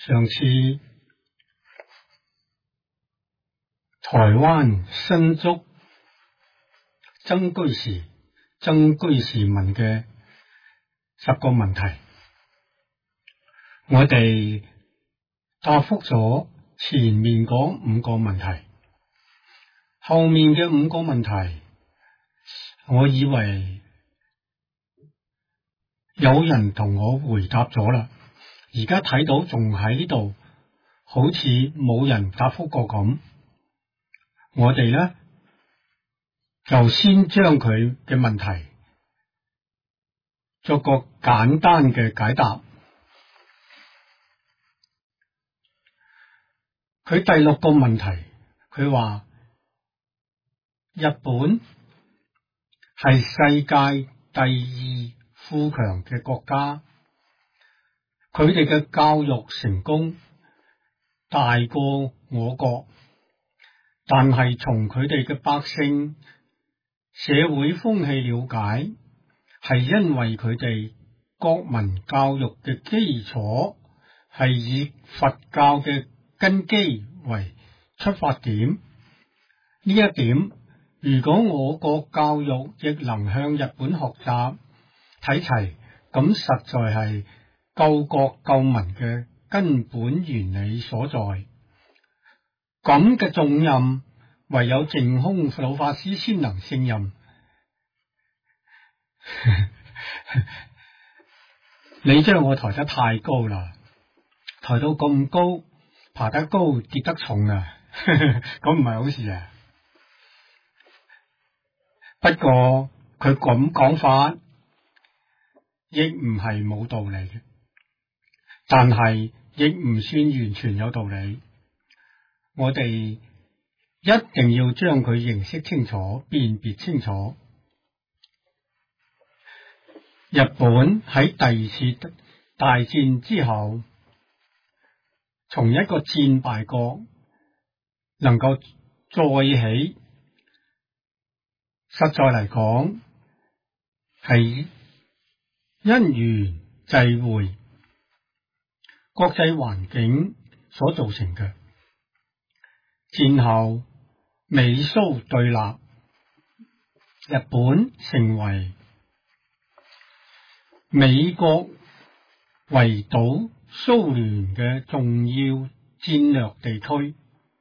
上次台灣新竹曾居士問嘅10個問題，我哋答覆咗前面嗰5個問題，後面嘅5個問題，我以為有人同我回答咗啦，而家睇到仲喺呢度，好似冇人答覆過咁。我哋呢就先將佢嘅問題作個簡單嘅解答。佢第6個問題，佢話日本係世界第2富強嘅國家，佢哋嘅教育成功大過我國，但係從佢哋嘅百姓社會風氣了解，係因為佢哋國民教育嘅基礎係以佛教嘅根基為出發點。呢一點，如果我國教育亦能向日本學習睇齊，咁實在係救國救民嘅根本原理所在。咁嘅重任，唯有淨空老法師先能勝任。你將我抬得太高啦，抬到咁高，爬得高跌得重啊，咁唔係好事啊。不過佢咁講法，亦唔係冇道理嘅，但係亦唔算完全有道理。我哋一定要將佢認識清楚，辨別清楚。日本喺第2次大戰之後，從一個戰敗國能夠再起，實在嚟講係因緣際會、國際環境所造成嘅。戰後美蘇對立，日本成為美國圍堵蘇聯嘅重要戰略地區，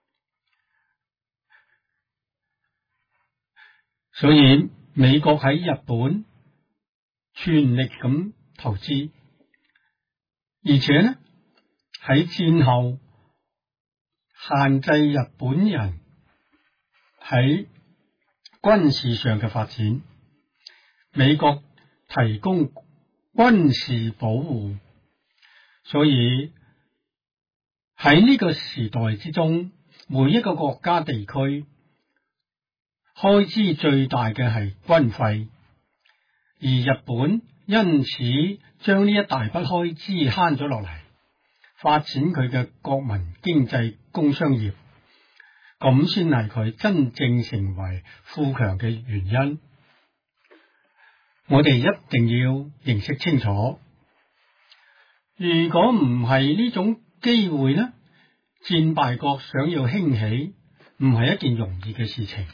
所以美國喺日本全力咁投資，而且呢喺戰後限制日本人喺軍事上嘅發展，美國提供軍事保護，所以喺呢個時代之中，每一個國家地區開支最大嘅係軍費，而日本因此將呢一大筆開支慳咗落嚟，發展佢嘅國民經濟工商業，咁先係佢真正成為富強嘅原因。我哋一定要認識清楚，如果唔係呢種機會呢，戰敗國想要興起，唔係一件容易嘅事情。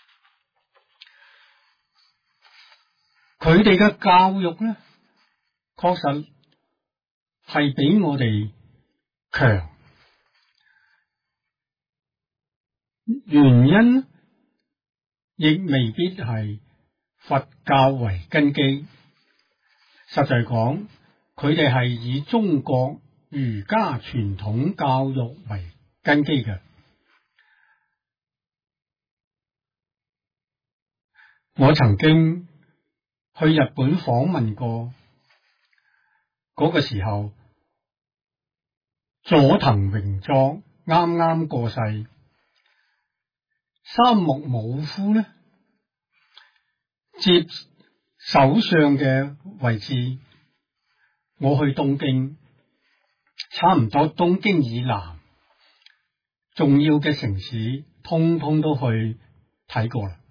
佢哋嘅教育呢，確實係比我哋強，原因亦未必係佛教為根基。實際講，佢哋係以中國儒家傳統教育為根基嘅。我曾經去日本訪問過，嗰個時候佐藤榮作啱啱過世，三木武夫呢接首相嘅位置。我去東京，差唔多東京以南重要嘅城市，通通都去睇過啦。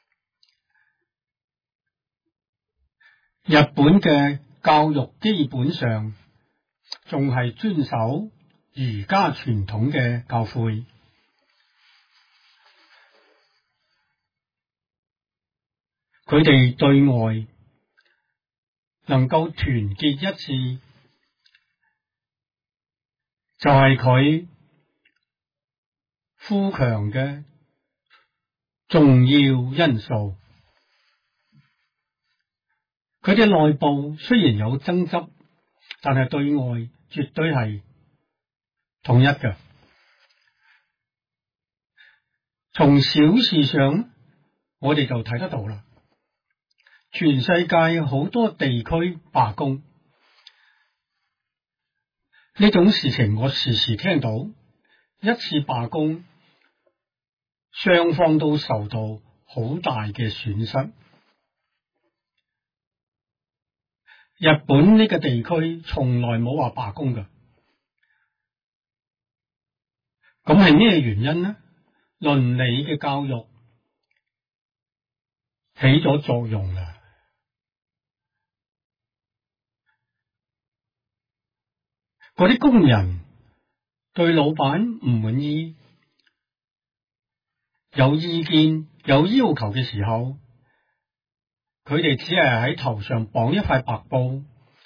日本嘅教育基本上仲係遵守儒家傳統嘅教誨，佢哋對外能夠團結一致，就係佢富強嘅重要因素。佢哋內部雖然有爭執，但係對外絕對係統一嘅。從小事上，我哋就睇得到啦。全世界好多地區罷工呢種事情，我時時聽到。一次罷工，雙方都受到好大嘅損失。日本呢個地區從來冇話罷工㗎，咁係咩原因呢？倫理嘅教育起咗作用啦。嗰啲工人對老闆唔滿意，有意見有要求嘅時候，佢哋只係喺頭上綁一塊白布，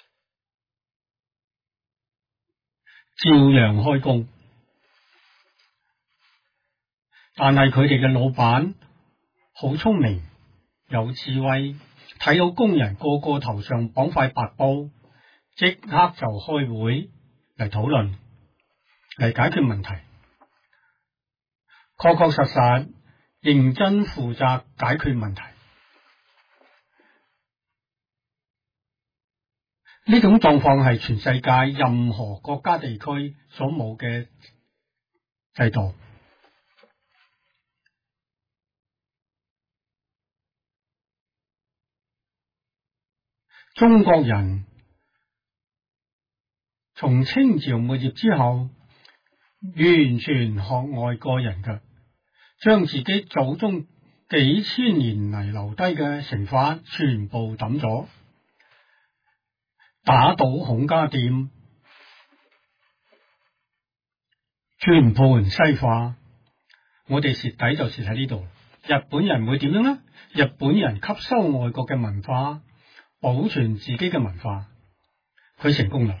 照樣開工。但係佢哋嘅老闆好聰明，有智慧，睇到工人個個頭上綁塊白布，即刻就開會嚟討論，嚟解決問題，確確實實認真負責解決問題。呢種狀況係全世界任何國家地區所冇嘅制度。中國人從清朝末葉之後，完全學外國人嘅，將自己祖宗幾千年嚟留低嘅成法全部抌咗，打倒孔家店，全盤西化。我哋蝕底就蝕喺呢度。日本人會點樣呢？日本人吸收外國嘅文化，保存自己嘅文化，佢成功啦。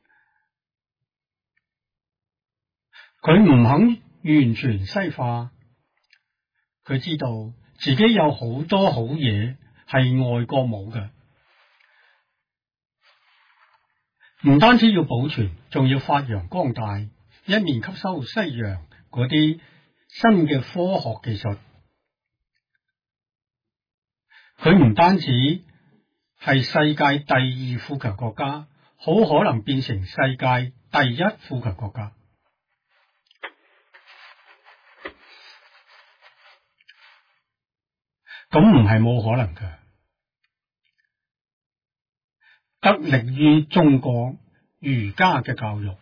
佢唔肯完全西化，佢知道自己有好多好嘢係外國冇嘅，唔單止要保存，仲要發揚光大，一面吸收西洋嗰啲新嘅科學技術。佢唔單止係世界第二富強國家，好可能變成世界第一富強國家。咁唔係冇可能嘅，得力於中國儒家嘅教育，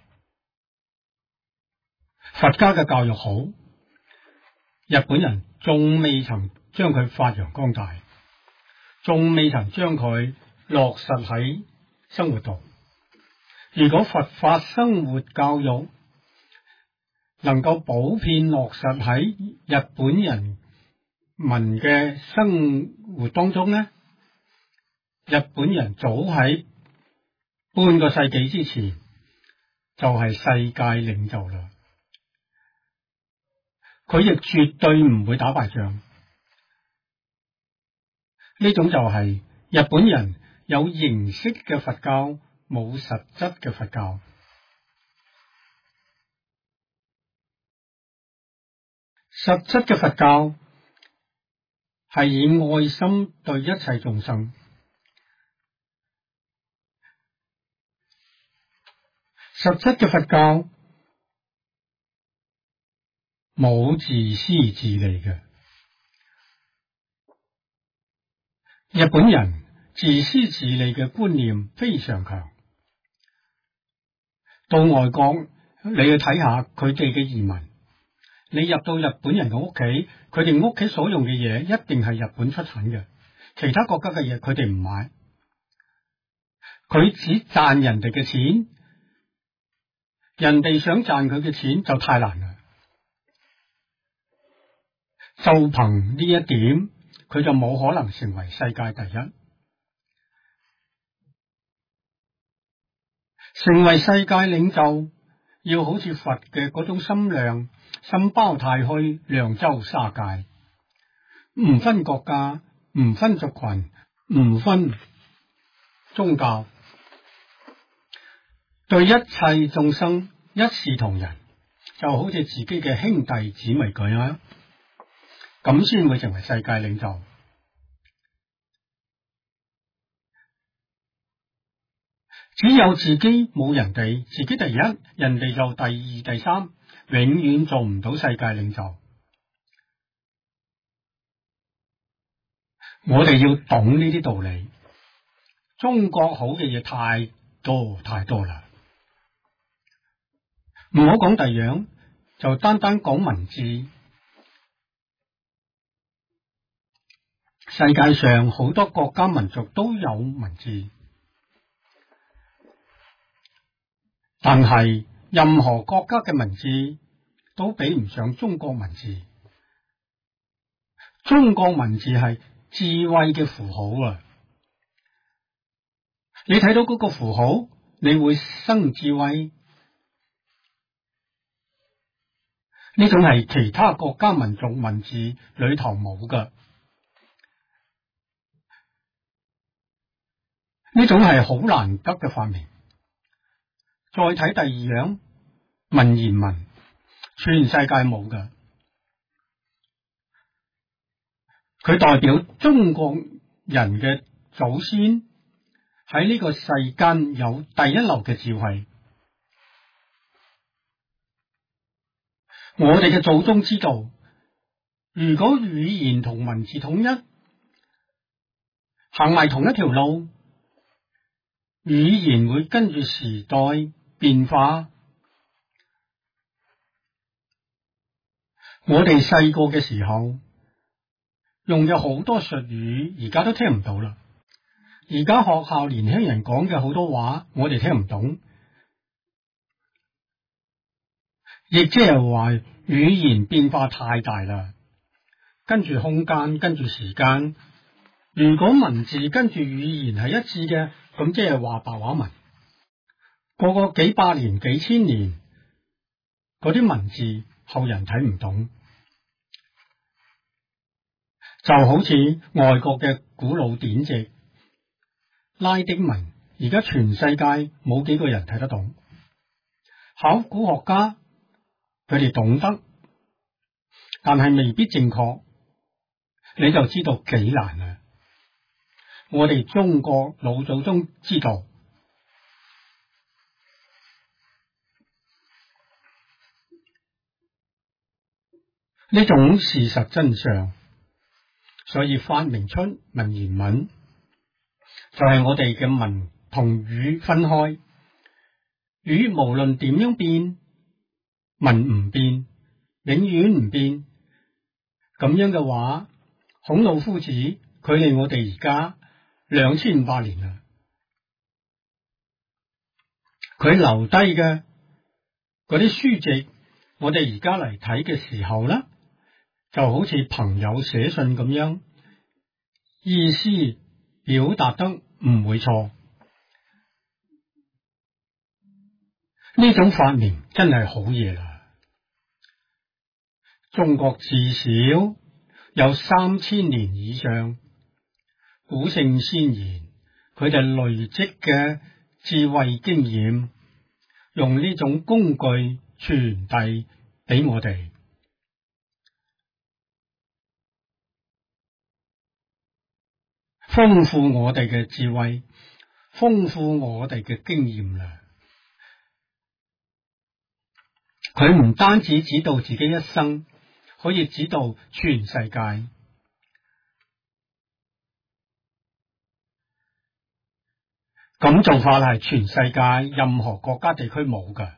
佛家嘅教育好，日本人仲未曾將佢發揚光大，仲未曾將佢落實喺生活度。如果佛法生活教育能夠普遍落實喺日本人民嘅生活當中呢，日本人早喺半個世紀之前就係世界領袖啦。佢亦絕對唔會打敗仗。呢種就係日本人有形式嘅佛教，冇實質嘅佛教。實質嘅佛教係以愛心對一切眾生，實質嘅佛教冇自私自利嘅。日本人自私自利嘅觀念非常強，到外國你去睇下佢哋嘅移民，你入到日本人嘅屋企，佢哋屋企所用嘅嘢一定係日本出產嘅，其他國家嘅嘢佢哋唔買，佢只賺人哋嘅錢， 人哋想賺佢嘅錢就太難啦。就憑呢一點，佢就冇可能成為世界第一。成為世界領袖，要好似佛嘅嗰種心量，心包太虛，量周沙界，唔分國家，唔分族群，唔分宗教，對一切眾生一視同仁，就好似自己嘅兄弟姊妹咁樣，咁先會成為世界領袖。只有自己冇人哋，自己第一，人哋就第二、第三，永遠做唔到世界領袖。我哋要懂呢啲道理。中國好嘅嘢太多太多啦，唔好講第樣，就單單講文字。世界上好多國家民族都有文字，但係任何國家嘅文字都比唔上中國文字。中國文字係智慧嘅符號啊！你睇到嗰個符號，你會生智慧。呢種係其他國家民族文字裏頭冇㗎。呢種係好難得嘅發明。再睇第二樣，文言文，全世界冇㗎。佢代表中國人嘅祖先喺呢個世間有第一流嘅智慧。我哋嘅祖宗知道，如果語言同文字統一，行埋同一條路，語言會跟住時代變化。我哋細個嘅時候用咗好多術語，而家都聽唔到啦。而家學校年輕人講嘅好多話，我哋聽唔懂，亦即係話語言變化太大啦。跟住空間，跟住時間，如果文字跟住語言係一致嘅，咁即係話白話文。過個幾百年、幾千年，嗰啲文字後人睇唔懂，就好似外國嘅古老典籍拉丁文，而家全世界冇幾個人睇得懂。考古學家佢哋懂得，但係未必正確，你就知道幾難啦。我哋中國老祖宗知道呢種事實真相，所以發明出文言文，就係我哋嘅文同語分開。語無論點樣變，文唔變，永遠唔變。咁樣嘅話，孔老夫子距離我哋而家2500年啦，佢留低嘅嗰啲書籍，我哋而家嚟睇嘅時候呢，就好似朋友寫信咁樣，意思表達得唔會錯。呢種發明真係好嘢啦！中國至少有3000年以上，古聖先賢佢哋累積嘅智慧經驗，用呢種工具傳遞俾我哋，豐富我哋嘅智慧，豐富我哋嘅經驗啦。佢唔單止指導自己一生，可以指導全世界。咁做法係全世界任何國家地區冇㗎。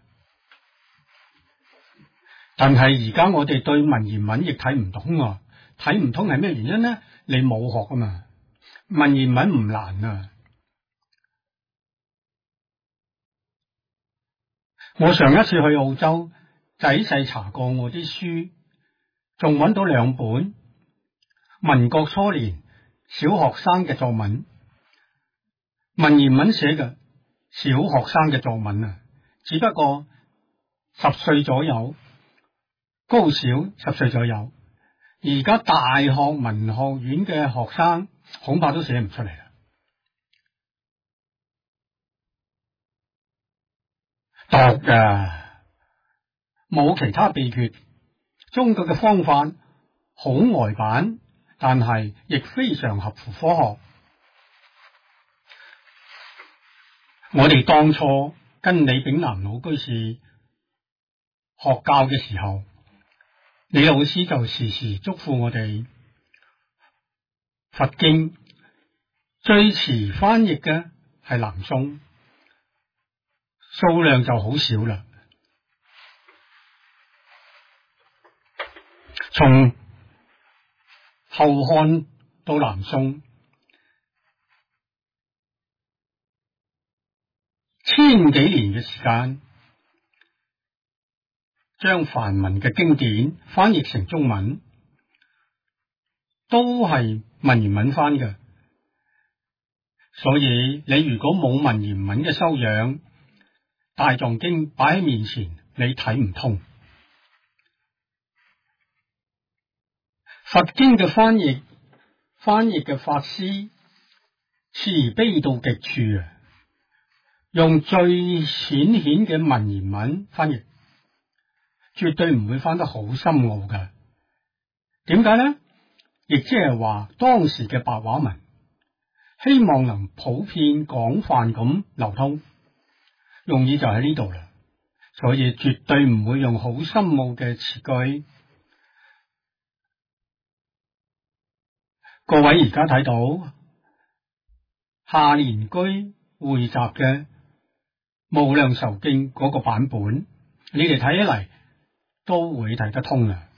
但係而家我哋對文言文亦睇唔通啊！睇唔通係咩原因呢？你冇學啊嘛。文言文唔難啊， 我上一次去澳洲，仔細查過我啲書，仲揾到2本民國初年小學生嘅作文，文言文寫嘅小學生嘅作文啊，只不過10歲左右，高小10歲左右。而家大學文學院嘅學生恐怕都寫唔出嚟啦。讀㗎，冇其他秘訣。中國嘅方法好呆板，但係亦非常合乎科學。我哋當初跟李炳南老居士學教嘅時候，李老師就時時囑咐我哋，佛經最遲翻譯嘅係南宋，數量就好少啦。從後漢到南宋1000幾年嘅時間，將梵文嘅經典翻譯成中文，都係文言文翻嘅。所以你如果冇文言文嘅修養，大藏經擺喺面前，你睇唔通。佛經嘅翻譯嘅法師慈悲到極處啊！用最淺顯嘅文言文翻譯，絕對唔會翻得好深奧㗎。點解呢？亦即係話當時嘅白話文，希望能普遍廣泛咁流通，用意就喺呢度啦。所以絕對唔會用好深奧嘅詞句。各位而家睇到夏蓮居匯集嘅無量壽經嗰個版本，你哋睇起嚟都會睇得通啦。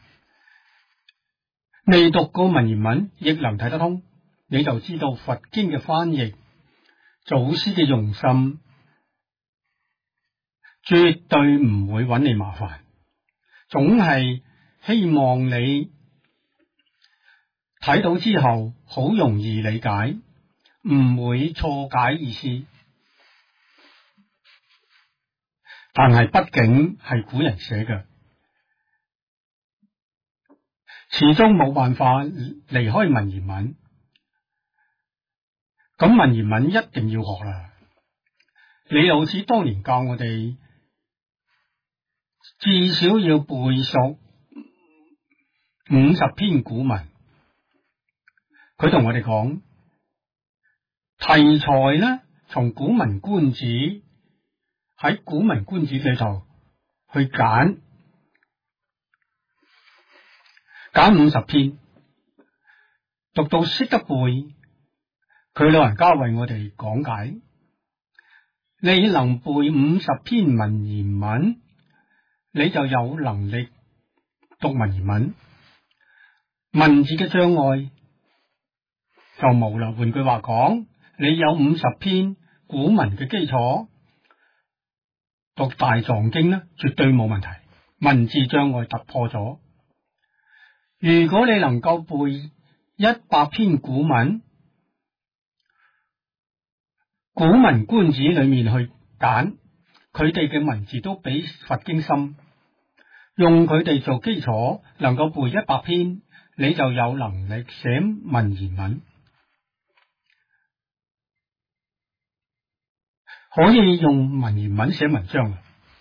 未讀過文言文亦能睇得通，你就知道佛經嘅翻譯，祖師嘅用心，絕對唔會揾你麻煩，總係希望你睇到之後好容易理解，唔會錯解意思。但係畢竟係古人寫嘅，始終冇辦法離開文言文。咁文言文一定要學啦。李老師當年教我哋，至少要背熟50篇古文。佢同我哋講，題材呢，從古文觀止，喺古文觀止裏頭去揀50篇，讀到識得背。佢老人家為我哋講解，你能背50篇文言文，你就有能力讀文言文，文字嘅障礙就冇啦。換句話講，你有50篇古文嘅基礎，讀大藏經呢，絕對冇問題，文字障礙突破咗。如果你能夠背100篇古文，古文觀止裏面去揀，佢哋嘅文字都比佛經深，用佢哋做基礎，能夠背100篇，你就有能力寫文言文，可以用文言文寫文章。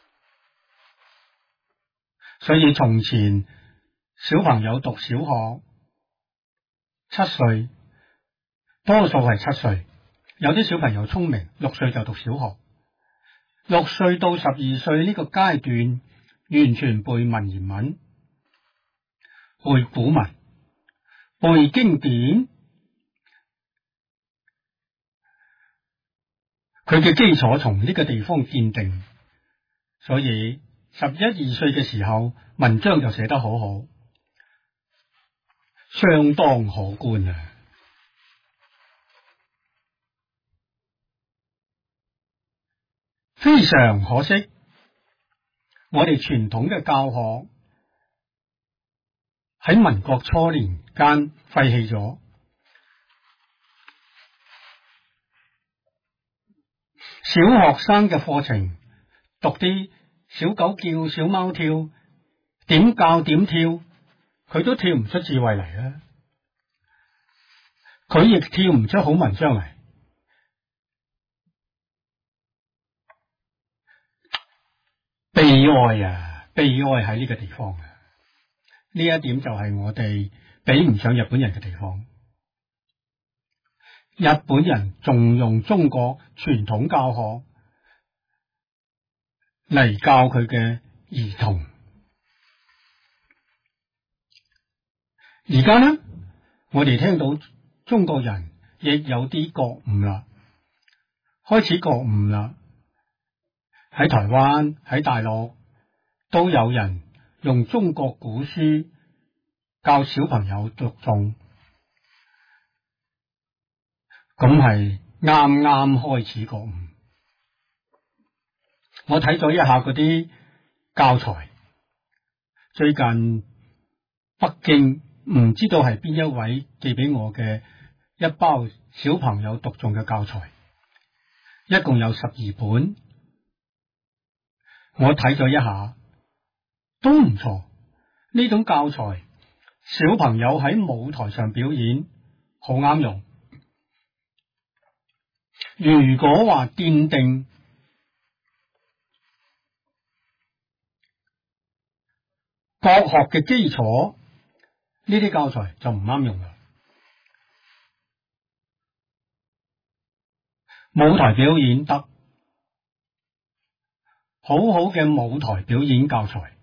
所以從前小朋友讀小學7歲，多數係7歲。有啲小朋友聰明，6歲就讀小學，6歲到12歲呢個階段，完全背文言文，背古文，背經典，佢嘅基礎從呢個地方奠定。所以11、12歲嘅時候，文章就寫得好好，相當可觀啊！非常可惜， 我哋傳統嘅教學喺民國初年間廢棄咗，小學生嘅課程讀啲小狗叫、小貓跳，點教點跳，佢都跳唔出智慧嚟啦，佢亦跳唔出好文章嚟。悲哀啊！悲哀喺呢個地方啊！呢一點就係我哋比唔上日本人嘅地方。日本人仲用中國傳統教學嚟教佢嘅兒童。而家呢，我哋聽到中國人亦有啲覺悟啦，開始覺悟啦。喺台灣、喺大陸都有人用中國古書教小朋友讀誦，咁係啱啱開始覺悟。我睇咗一下嗰啲教材，最近北京唔知道係邊一位寄俾我嘅一包小朋友讀誦嘅教材，一共有12本。我睇咗一下，都唔錯。呢種教材，小朋友喺舞台上表演好啱用。如果話奠定國學嘅基礎，呢啲教材就唔啱用啦。舞台表演得好好嘅舞台表演教材，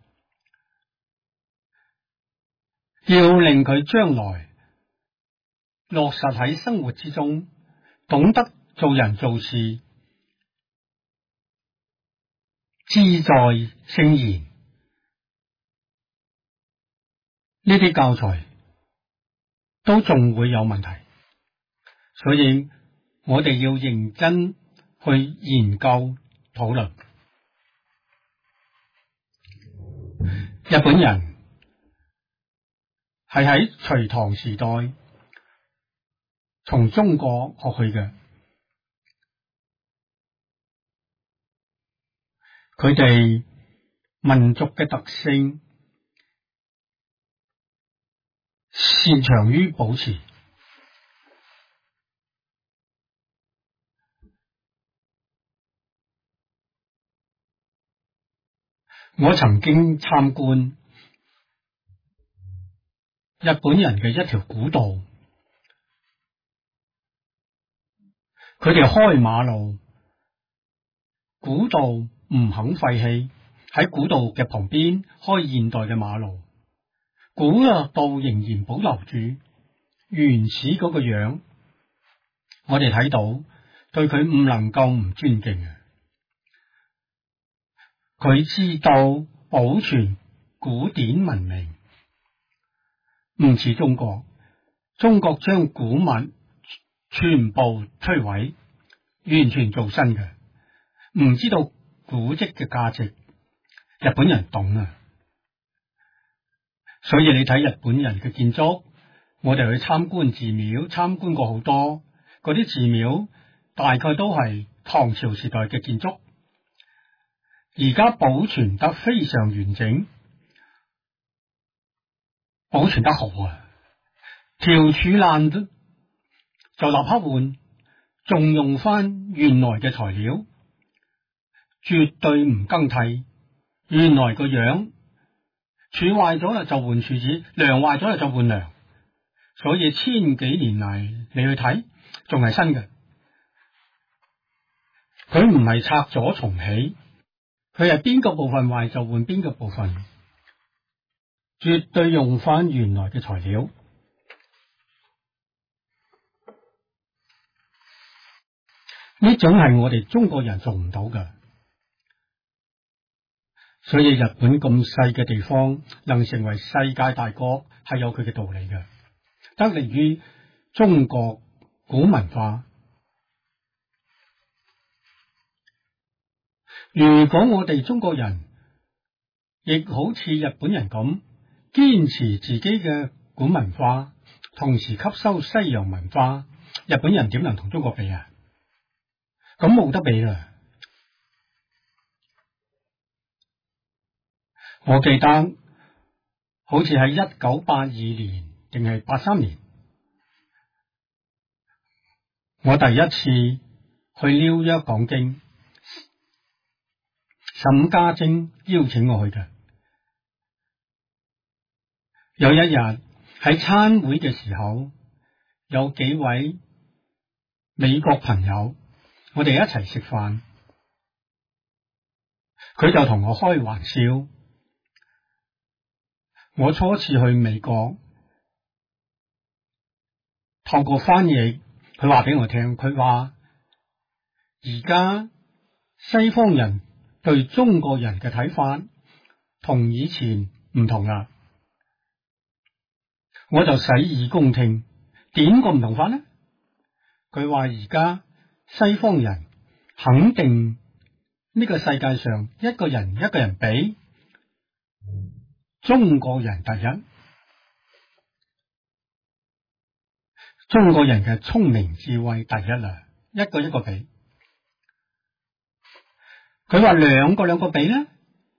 要令佢將來落實喺生活之中，懂得做人做事，志在聖賢。呢啲教材都仲會有問題，所以我哋要認真去研究討論。日本人係喺隋唐時代從中國學去嘅，佢哋民族嘅特性擅長於保持。我曾經參觀日本人嘅一條古道，佢哋開馬路，古道唔肯廢棄，喺古道嘅旁邊開現代嘅馬路，古道仍然保留住原始嗰個樣，我哋睇到，對佢唔能夠唔尊敬啊！佢知道保存古典文明，唔似中國。中國將古物全部摧毀，完全做新嘅，唔知道古蹟嘅價值。日本人懂啊，所以你睇日本人嘅建築，我哋去參觀寺廟，參觀過好多嗰啲寺廟，大概都係唐朝時代嘅建築。而家保存得非常完整，保存得好啊！條柱爛咗就立刻換，仲用翻原來嘅材料，絕對唔更替原來個樣。柱壞咗啦就換柱子，梁壞咗啦就換梁，所以千幾年嚟你去睇仲係新嘅。佢唔係拆咗重起。佢係邊個部分壞就換邊個部分，絕對用翻原來嘅材料。呢種係我哋中國人做唔到㗎，所以日本咁細嘅地方能成為世界大國係有佢嘅道理嘅，得力於中國古文化。如果我哋中國人亦好似日本人咁堅持自己嘅古文化，同時吸收西洋文化。日本人點能同中國比啊？咁冇得比啦！我記得好似喺1982年定係83年，我第一次去紐約講經，沈家晶邀請我去嘅。有一日喺餐會嘅時候，有幾位美國朋友，我哋一齊食飯，佢就同我開玩笑。我初次去美國，透過翻譯，佢話俾我聽，佢話而家西方人對中國人嘅睇法同以前唔同啦。我就洗耳恭聽，點個唔同法呢？佢話而家西方人肯定呢個世界上一個人一個人比中國人第一，中國人嘅聰明智慧第一啦，一個一個比。佢話兩個比呢，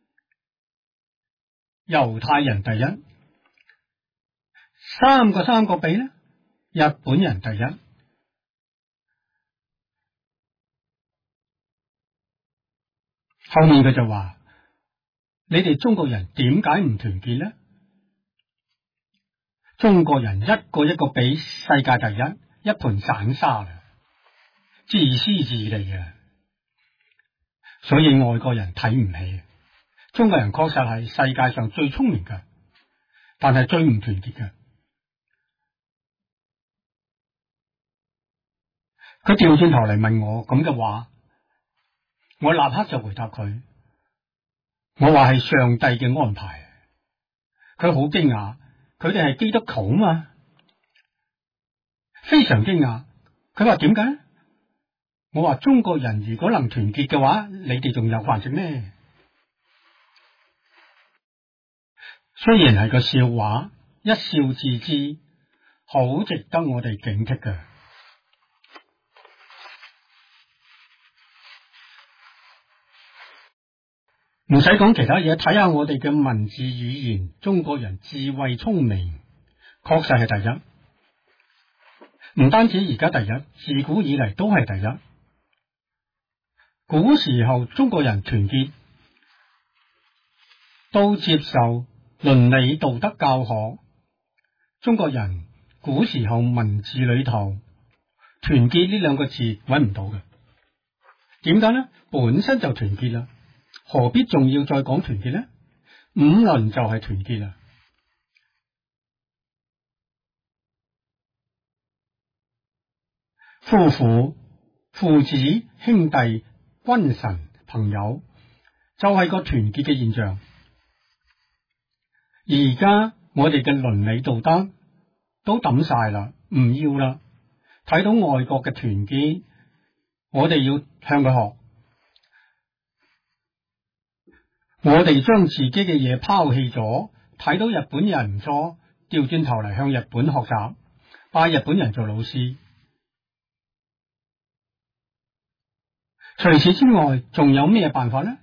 猶太人第一，三個比呢，日本人第一。後面佢就話：你哋中國人點解唔團結呢？中國人一個一個比世界第一，一盤散沙啦，自私自利啊！所以外國人睇唔起中國人，確實係世界上最聰明嘅，但係最唔團結嘅。佢調轉頭嚟問我咁嘅話，我立刻就回答佢，我話係上帝嘅安排。佢好驚訝，佢哋係基督徒嘛，非常驚訝。佢話點解？我話中國人如果能團結嘅話，你哋仲有飯食咩？雖然係個笑話，一笑置之，好值得我哋警惕嘅。唔使講其他嘢，睇下我哋嘅文字語言，中國人智慧聰明，確實係第一。唔單止而家第一，自古以嚟都係第一。古時候中國人團結，都接受倫理道德教學。中國人古時候文字裏頭團結呢兩個字揾唔到嘅，點解呢？本身就團結啦。何必仲要再講團結呢？五倫就係團結啦。夫婦、父子、兄弟、君臣、朋友，就係個團結嘅現象。而家我哋嘅倫理道德都抌晒啦，唔要啦。睇到外國嘅團結，我哋要向佢學。我哋將自己嘅嘢拋棄咗，睇到日本人唔錯，調轉頭嚟向日本學習，拜日本人做老師。除此之外，仲有咩辦法呢？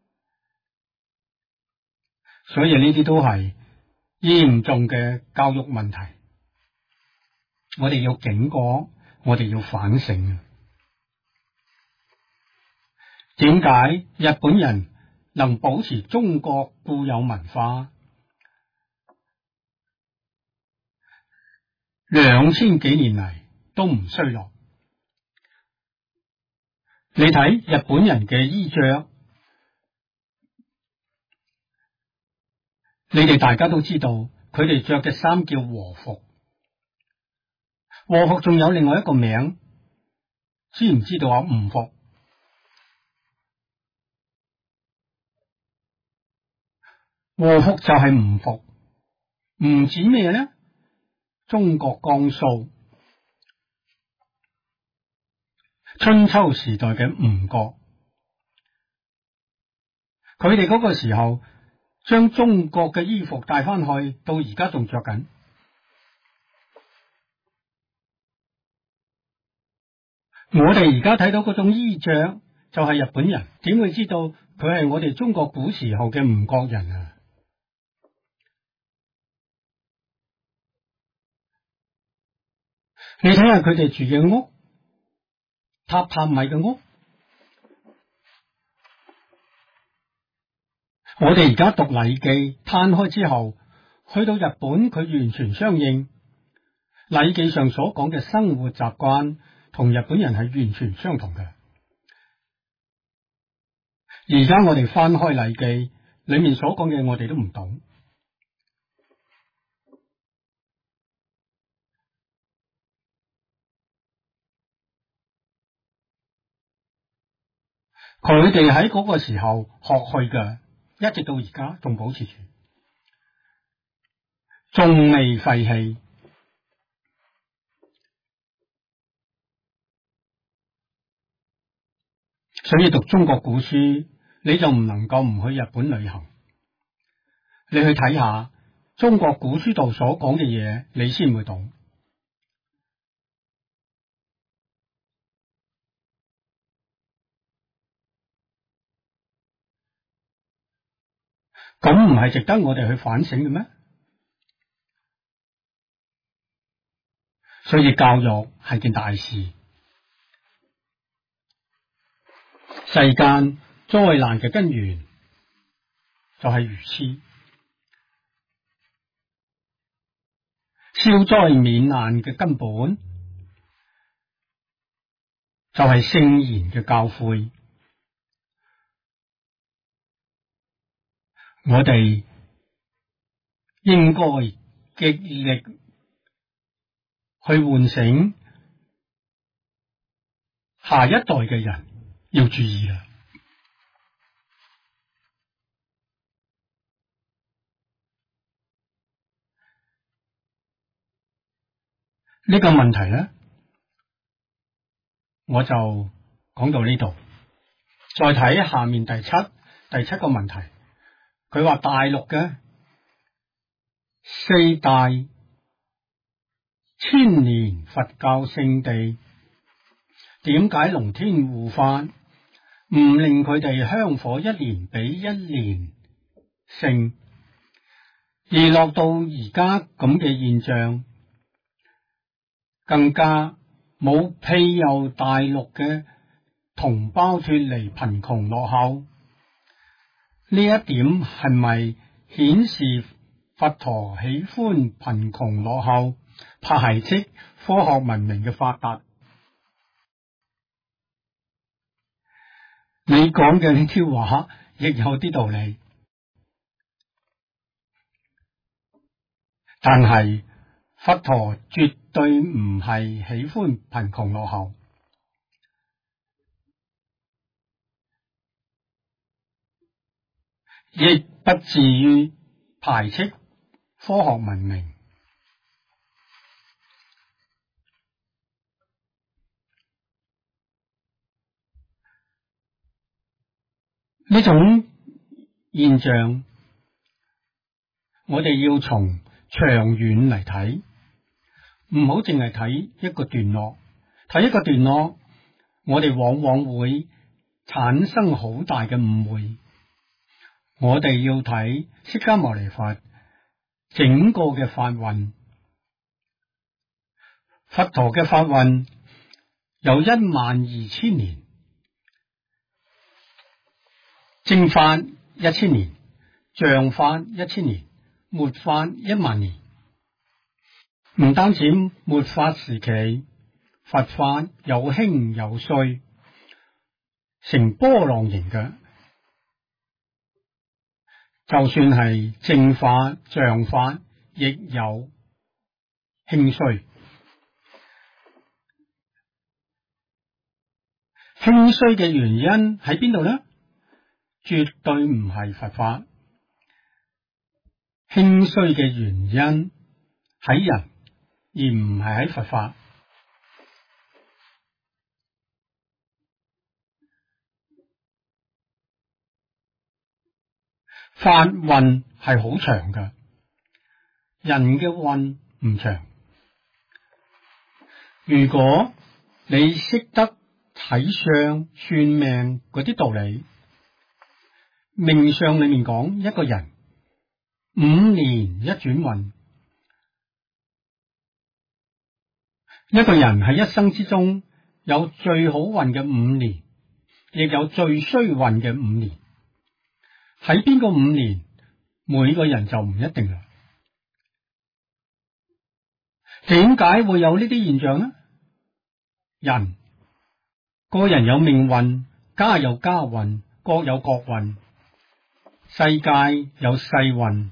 所以呢啲都係嚴重嘅教育問題，我哋要警覺，我哋要反省。點解日本人能保持中國固有文化2000幾年嚟都唔衰落？你睇日本人嘅衣着，你哋大家都知道，佢哋着嘅衫叫和服。和服仲有另外一個名，知唔知道啊？吳服。和服就係吳服，吳指咩呢？中國江蘇春秋時代嘅吳國，佢哋嗰個時候將中國嘅衣服帶翻去，到而家仲着緊。我哋而家睇到嗰種衣着就係日本人，點會知道佢係我哋中國古時候嘅吳國人啊？你睇下佢哋住嘅屋，榻榻米嘅屋。我哋而家讀禮記攤開之後，去到日本佢完全相應，禮記上所講嘅生活習慣同日本人係完全相同嘅。而家我哋翻開禮記裏面所講嘅，我哋都唔懂。佢哋喺嗰個時候學去嘅，一直到而家仲保持住，仲未廢棄。所以讀中國古書，你就唔能夠唔去日本旅行，你去睇下中國古書度所講嘅嘢，你先會懂。咁唔係值得我哋去反省嘅咩？所以教育係件大事。世間災難嘅根源就係愚癡，消災免難嘅根本就係聖賢嘅教誨。我哋應該極力去喚醒下一代嘅人，要注意啦。呢個問題咧，我就講到呢度。再睇下面第七個問題，佢話大陸嘅四大千年佛教聖地，點解龍天護法唔令佢哋香火一年比一年盛，而落到而家咁嘅現象，更加冇庇佑大陸嘅同胞脫離貧窮落後？呢一點係咪顯示佛陀喜歡貧窮落後，排斥科學文明嘅發達？你講嘅呢啲話亦有啲道理，但係佛陀絕對唔係喜歡貧窮落後，亦不至於排斥科學文明。呢種現象，我哋要從長遠嚟睇，唔好淨係睇一個段落。睇一個段落，我哋往往會產生好大嘅誤會。我哋要睇釋迦牟尼佛整個嘅法運，佛陀嘅法運有12000年，正法1000年，像法1000年，末法10000年。唔單止末法時期，佛法有興有衰，成波浪形嘅。就算係正法、像法，亦有興衰。興衰嘅原因喺邊度呢？絕對唔係佛法。興衰嘅原因喺人，而唔係喺佛法。 法運係好長㗎，人嘅運唔長。如果你識得睇相算命嗰啲道理，命相裏面講一個人5年一轉運，一個人喺一生之中有最好運嘅5年，亦有最衰運嘅5年。喺邊個5年，每個人就唔一定啦。點解會有呢啲現象呢？個人有命運，家有家運，國有國運，世界有世運。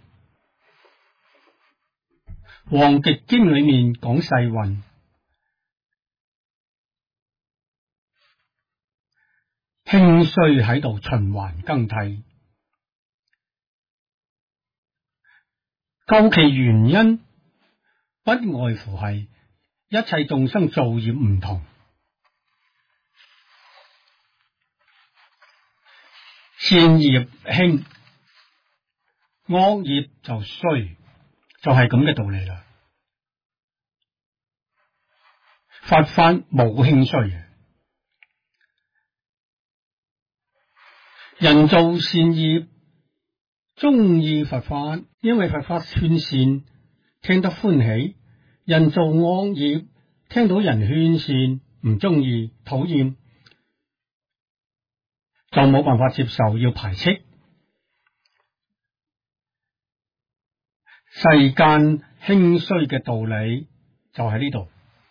黃極經裏面講世運，興衰喺度循環更替，究其原因，不外乎係一切眾生造業唔同，善業興，惡業就衰，就係咁嘅道理啦。佛法冇興衰嘅，人做善業中意佛法，因為佛法勸善，聽得歡喜；人做惡業，聽到人勸善唔中意，討厭，就冇辦法接受，要排斥。世間興衰嘅道理就喺呢度。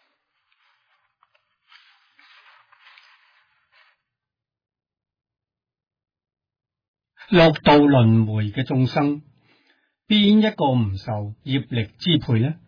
六道輪迴嘅眾生，邊一個唔受業力支配呢？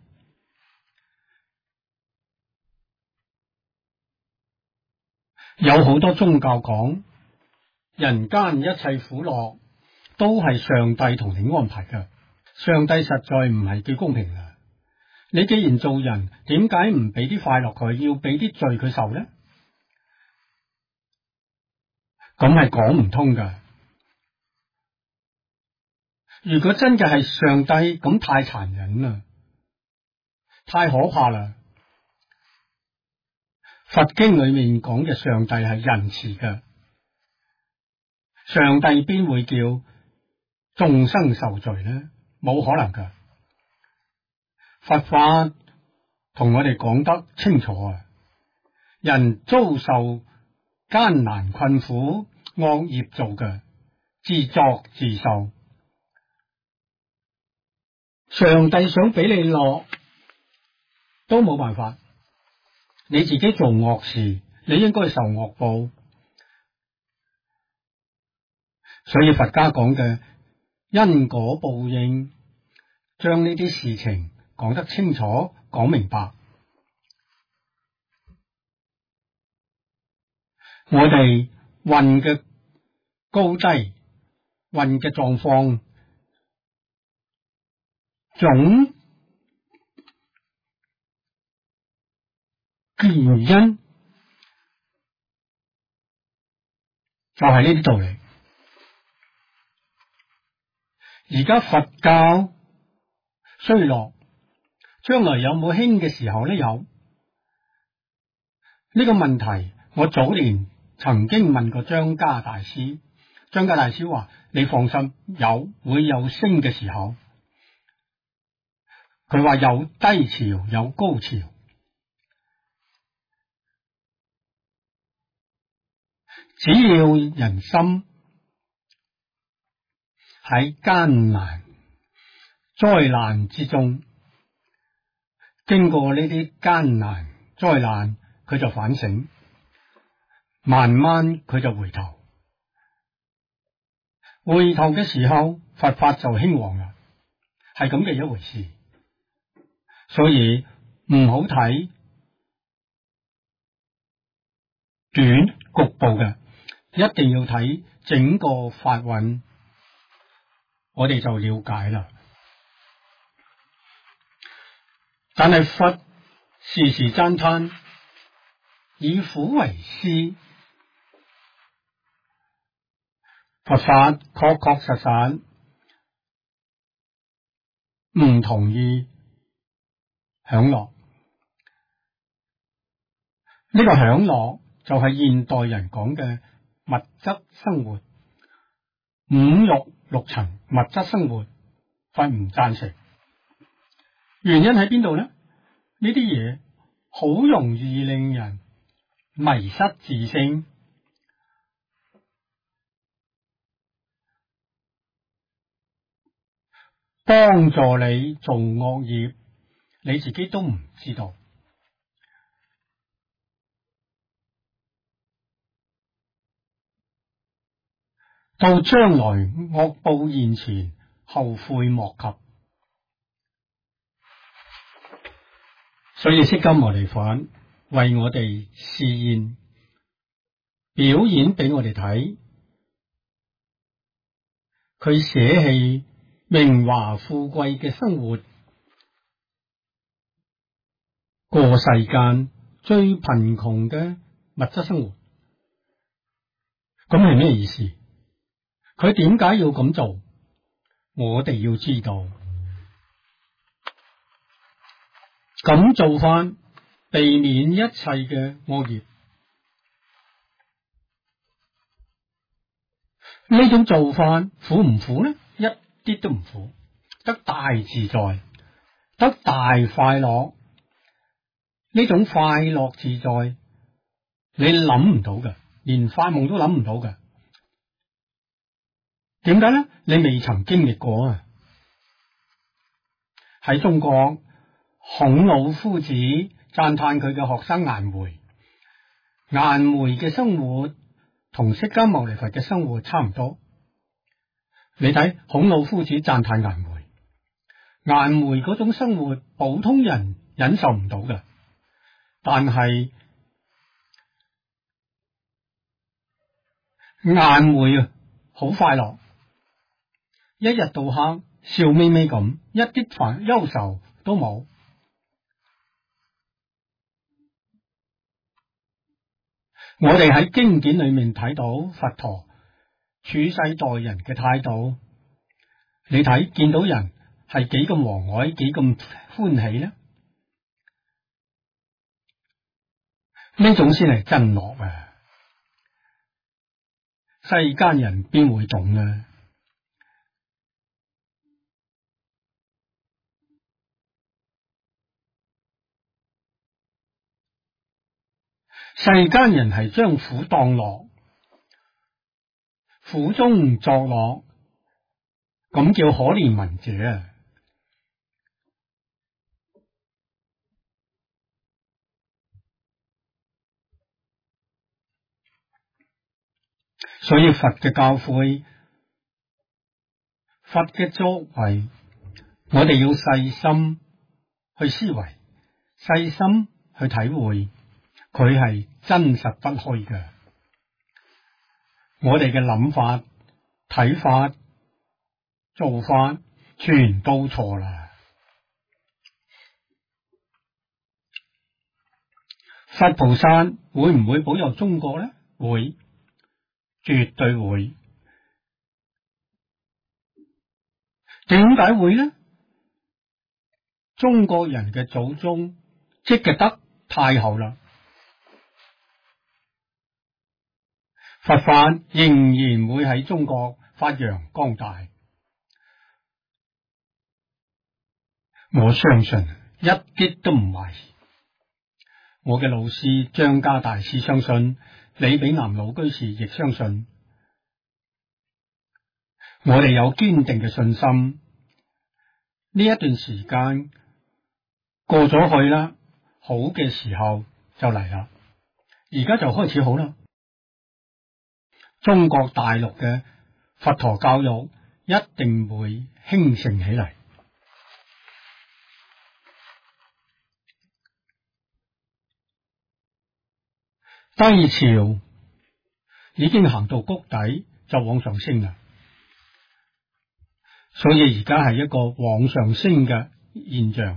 有好多宗教講，人間一切苦樂都係上帝同你安排嘅，上帝實在唔係幾公平啦。你既然做人，點解唔俾啲快樂佢，要俾啲罪佢受呢？咁係講唔通噶。如果真嘅係上帝，咁太殘忍啦，太可怕啦。佛經裏面講嘅上帝係仁慈嘅，上帝邊會叫眾生受罪呢？冇可能噶。佛法同我哋講得清楚啊，人遭受艱難困苦，惡業做嘅，自作自受。上帝想俾你樂都冇辦法，你自己做惡事，你應該受惡報。所以佛家講嘅因果報應，將呢啲事情講得清楚，講明白。我哋運嘅高低，運嘅狀況，總嘅原因就係呢啲道理。而家佛教衰落，將來有冇興嘅時候呢？有。呢個問題我早年曾經問過張家大師，張家大師話：你放心，會有升嘅時候。佢話有低潮，有高潮。只要人心喺艱難災難之中，經過呢啲艱難災難，佢就反省，慢慢佢就回頭。回頭嘅時候，佛法就興旺啦，係咁嘅一回事。所以唔好睇短局部嘅，一定要睇整個法運，我哋就了解啦。但係佛時時讚嘆以苦為師，佛法確確實實唔同意享樂。呢個享樂就係現代人講嘅物質生活，五欲六塵物質生活，佛唔贊成。原因喺邊度呢？呢啲嘢好容易令人迷失自性，幫助你做惡業，你自己都唔知道。到將來惡報現前，後悔莫及。所以釋迦牟尼佛為我哋示現表演俾我哋睇，佢捨棄榮華富貴嘅生活，過世間最貧窮嘅物質生活。咁係咩意思？佢點解要咁做？我哋要知道，咁做法避免一切嘅惡業。呢種做法苦唔苦呢？一啲都唔苦，得大自在，得大快樂。呢種快樂自在，你諗唔到嘅，連發夢都諗唔到嘅。點解呢？你未曾經歷過啊！喺中國，孔老夫子讚嘆佢嘅學生顏回，顏回嘅生活同釋迦牟尼佛嘅生活差唔多。你睇孔老夫子讚嘆顏回，顏回嗰種生活普通人忍受唔到嘅，但係顏回啊好快樂，一日到黑笑眯眯咁，一啲憂愁都冇。我哋喺經典裏面睇到佛陀處世待人嘅態度，你睇見到人係幾咁和藹，幾咁歡喜呢？呢種先係真樂啊！世間人邊會懂啊？世間人係將苦當樂，苦中作樂，咁叫可憐聞者啊！所以佛嘅教誨，佛嘅作為，我哋要細心去思維，細心去體會，佢係真實不虛嘅。我哋嘅諗法、睇法、做法，全都錯啦。佛菩薩會唔會保佑中國呢？會，絕對會。點解會呢？中國人嘅祖宗積嘅德太厚啦，佛法仍然會喺中國發揚光大。我相信一啲都唔懷疑。我嘅老師張家大師相信，李比南老居士亦相信。我哋有堅定嘅信心，呢一段時間過咗去啦，好嘅時候就嚟啦，而家就開始好啦。中國大陸嘅佛陀教育一定會興盛起嚟。低潮已經行到谷底，就往上升啦。所以而家係一個往上升嘅現象。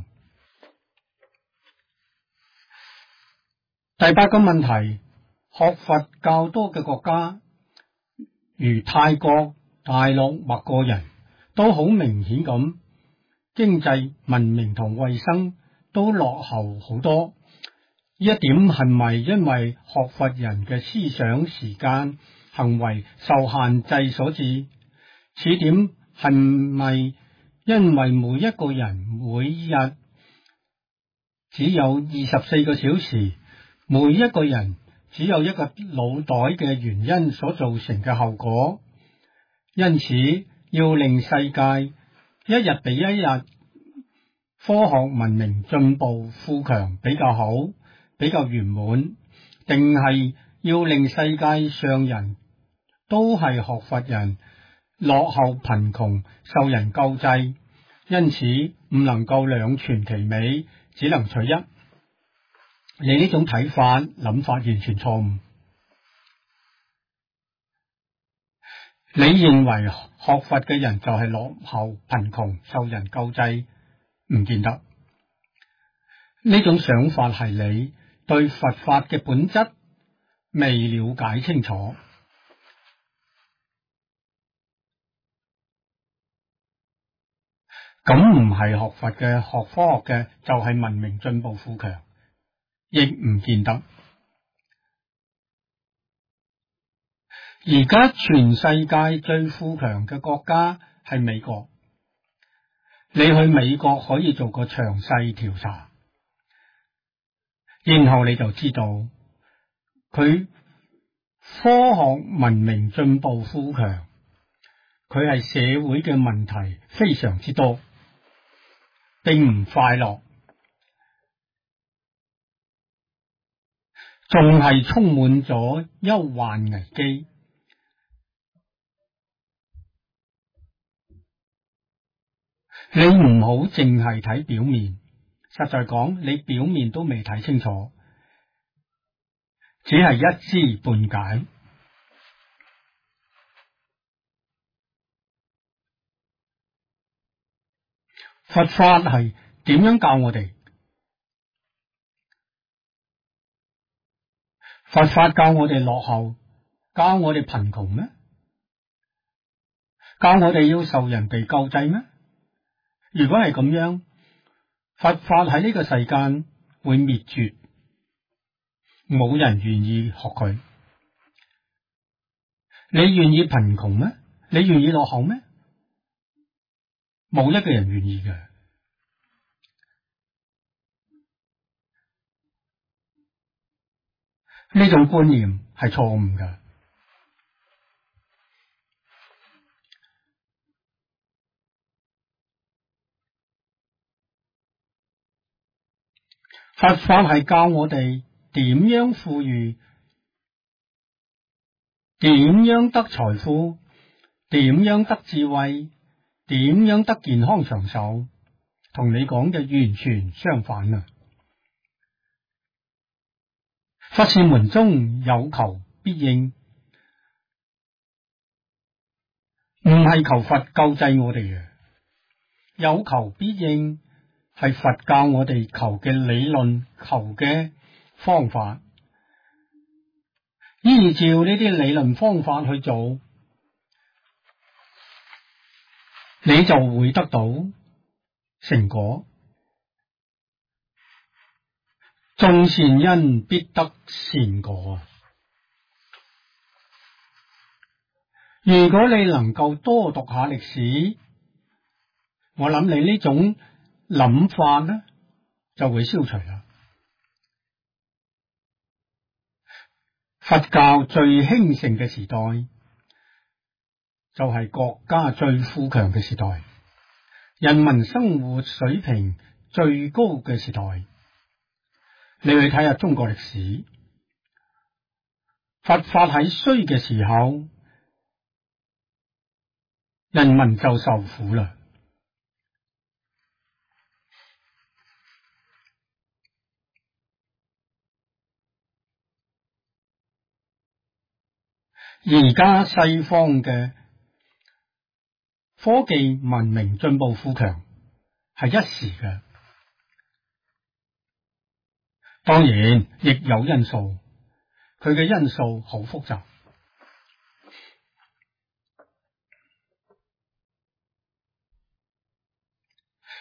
第八個問題，學佛較多嘅國家，如泰國、大陸或個人，都好明顯咁經濟、文明同衛生都落後好多。呢一點係咪因為學佛人嘅思想、時間、行為受限制所致？此點係咪因為每一個人每日只有24個小時，每一個人只有一個腦袋嘅原因所造成嘅後果？因此要令世界一日比一日科學文明進步富強比較好，比較圓滿，定係要令世界上人都係學佛人，落後貧窮受人救濟？因此唔能夠兩全其美，只能取一。你呢種睇法諗法完全錯誤。你認為學佛嘅人就係落後貧窮受人救濟？唔見得。呢種想法係你對佛法嘅本質未了解清楚。咁唔係學佛嘅、學科學嘅就係文明進步富強，亦唔見得。而家全世界最富強嘅國家係美國，你去美國可以做個詳細調查，然後你就知道佢科學文明進步富強，佢係社會嘅問題非常之多，並唔快樂，仲係充滿咗憂患危機。你唔好淨係睇表面，實在講，你表面都未睇清楚，只係一知半解。佛法係點樣教我哋？佛法教我哋落後，教我哋貧窮咩？教我哋要受人哋救濟咩？如果係咁樣，佛法喺呢個世間會滅絕，冇人願意學佢。你願意貧窮咩？你願意落後咩？冇一個人願意嘅。呢種觀念係錯誤嘅。佛法係教我哋點樣富裕，點樣得財富，點樣得智慧，點樣得健康長壽，同你講嘅完全相反啊！佛事門中有求必應，唔係求佛救濟我哋嘅，有求必應係佛教我哋求嘅理論、求嘅方法，依照呢啲理論方法去做，你就會得到成果。種善因必得善果。如果你能夠多讀下歷史，我諗你呢種諗法呢就會消除啦。佛教最興盛嘅時代，就係國家最富強嘅時代，人民生活水平最高嘅時代。你去睇下中國歷史，佛法喺衰嘅時候，人民就受苦啦。而家西方嘅科技文明進步富強係一時嘅，當然亦有因素，佢嘅因素好複雜。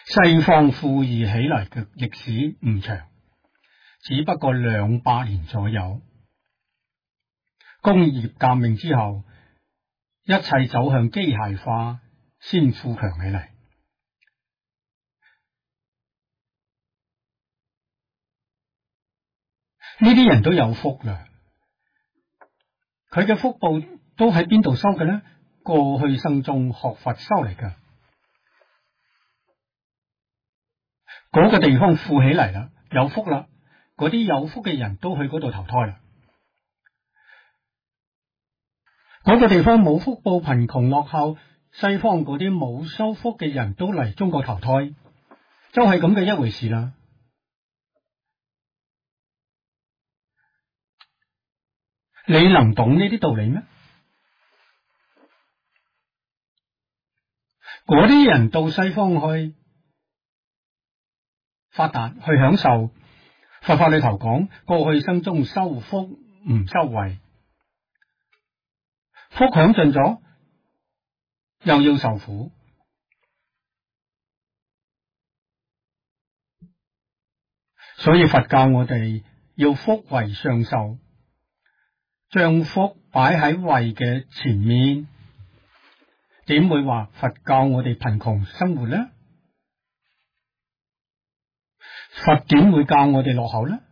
西方富裕起嚟嘅歷史唔長，只不過200年左右。工業革命之後，一切走向機械化，先富強起嚟。呢啲人都有福啦，佢嘅福報都喺邊度收嘅呢？過去生中學佛收嚟㗎。嗰個地方富起嚟啦，有福啦，嗰啲有福嘅人都去嗰度投胎啦。嗰個地方冇福報，貧窮落後，西方嗰啲冇修福嘅人都嚟中國投胎，就係咁嘅一回事啦。你能懂呢啲道理咩？嗰啲人到西方去發達，去享受，佛法裏頭講，過去生中修福唔修慧，福享盡咗，又要受苦。所以佛教我哋要福慧雙修，將福擺喺慧嘅前面。點會話佛教我哋貧窮生活呢？佛點會教我哋落後呢？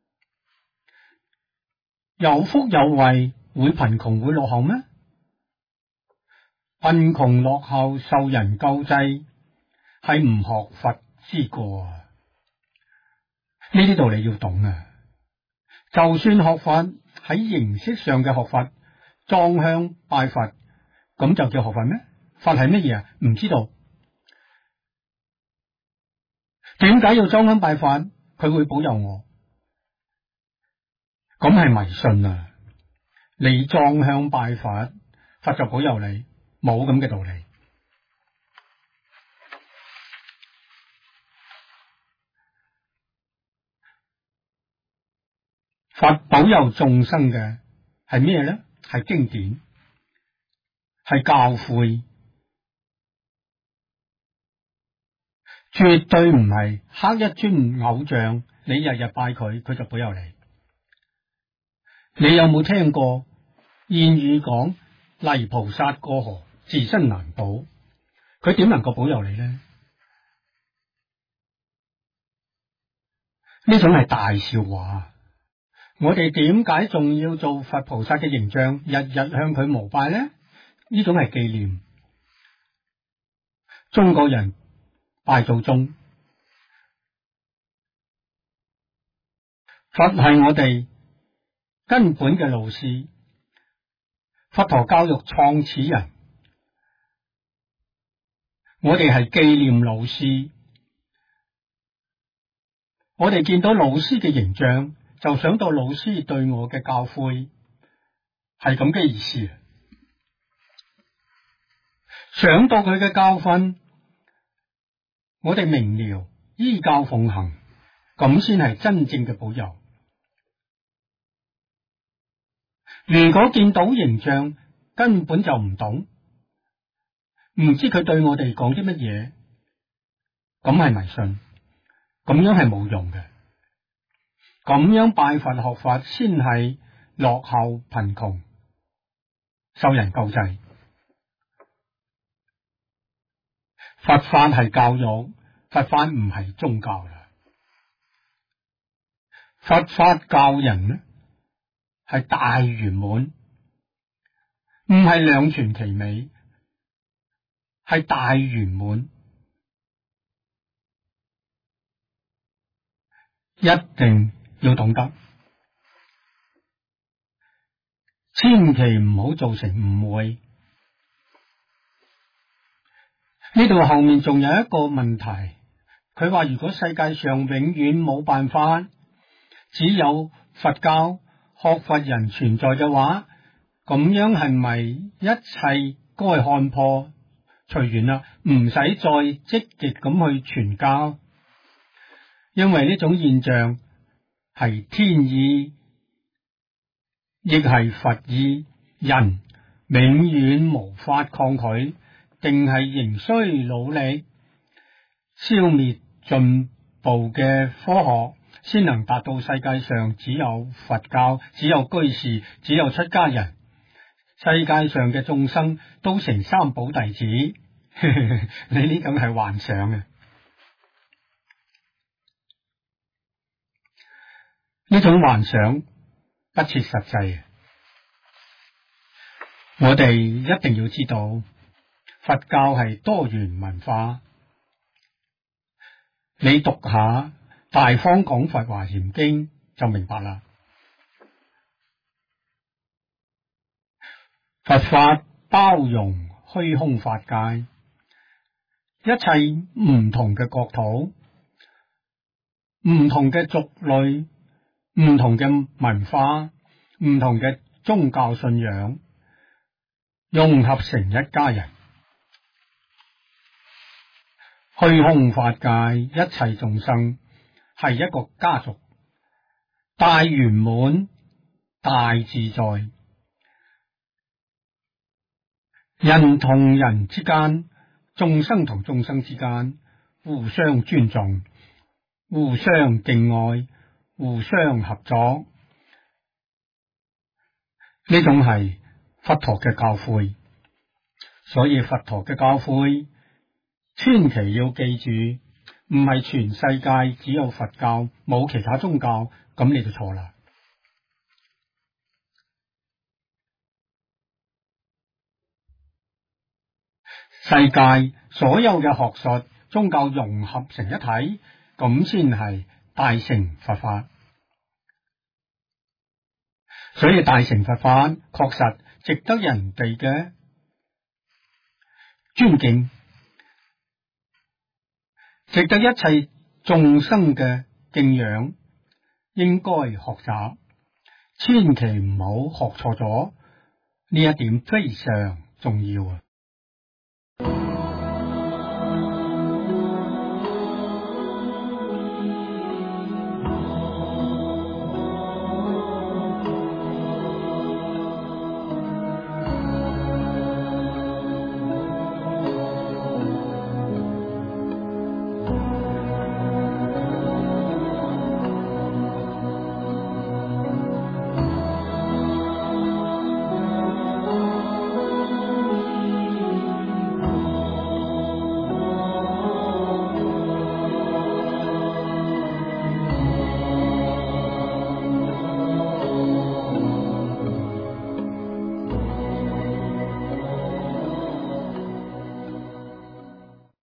有福有慧會貧窮會落後咩？貧窮落後受人救濟係唔學佛之過啊！呢啲道理要懂啊！就算學佛喺形式上嘅學佛，裝香拜佛，咁就叫學佛咩？佛係乜嘢啊？唔知道。點解要裝香拜佛？佢會保佑我，咁係迷信啊！你裝香拜佛，佛就保佑你，冇咁嘅道理。佛保佑眾生嘅係咩咧？係經典，係教誨，絕對唔係刻一尊偶像，你日日拜佢，佢就保佑你。你有冇聽過諺語講泥菩薩過河，自身難保？佢點能夠保佑你呢？呢種係大笑話。我哋點解仲要做佛菩薩嘅形象，日日向佢膜拜呢？呢種係紀念。中國人拜祖宗，佛係我哋根本嘅老師，佛陀教育創始人，我哋係紀念老師。我哋見到老師嘅形象，就想到老師對我嘅教誨，係咁嘅意思。想到佢嘅教訓，我哋明了依教奉行，咁先係真正嘅保佑。如果見到形象根本就唔懂，唔知佢對我哋講啲乜嘢，咁係迷信，咁樣係冇用嘅。咁樣拜佛學法先係落後貧窮，受人救濟。佛法係教育，佛法唔係宗教啦。佛法教人呢係大圓滿，唔係兩全其美，係大圓滿。一定要懂得，千祈唔好造成誤會。呢度後面仲有一個問題，佢話如果世界上永遠冇辦法，只有佛教學佛人存在嘅話，咁樣係咪一切該看破隨緣啦？唔使再積極咁去傳教，因為呢種現象係天意，亦係佛意，人永遠無法抗拒，定係仍需努力。 消滅進步嘅科學，先能達到世界上只有佛教、只有居士、只有出家人，世界上嘅眾生都成三寶弟子。你呢咁係幻想嘅，呢種幻想不切實際。我哋一定要知道，佛教係多元文化。你讀下《大方廣佛華嚴經》就明白啦。佛法包容虛空法界，一切唔同嘅國土、唔同嘅族類、唔同嘅文化、唔同嘅宗教信仰，融合成一家人。虛空法界一切眾生係一個家族，大圓滿、大自在。人同人之間，眾生同眾生之間，互相尊重、互相敬愛、互相合作，呢種係佛陀嘅教誨。所以佛陀嘅教誨，千祈要記住，唔係全世界只有佛教，冇其他宗教，咁你就錯啦。世界所有嘅學術宗教融合成一體，咁先係大乘佛法。所以大乘佛法確實值得人哋嘅尊敬，值得一切眾生嘅敬仰，應該學習，千祈唔好學錯咗，呢一點非常重要啊！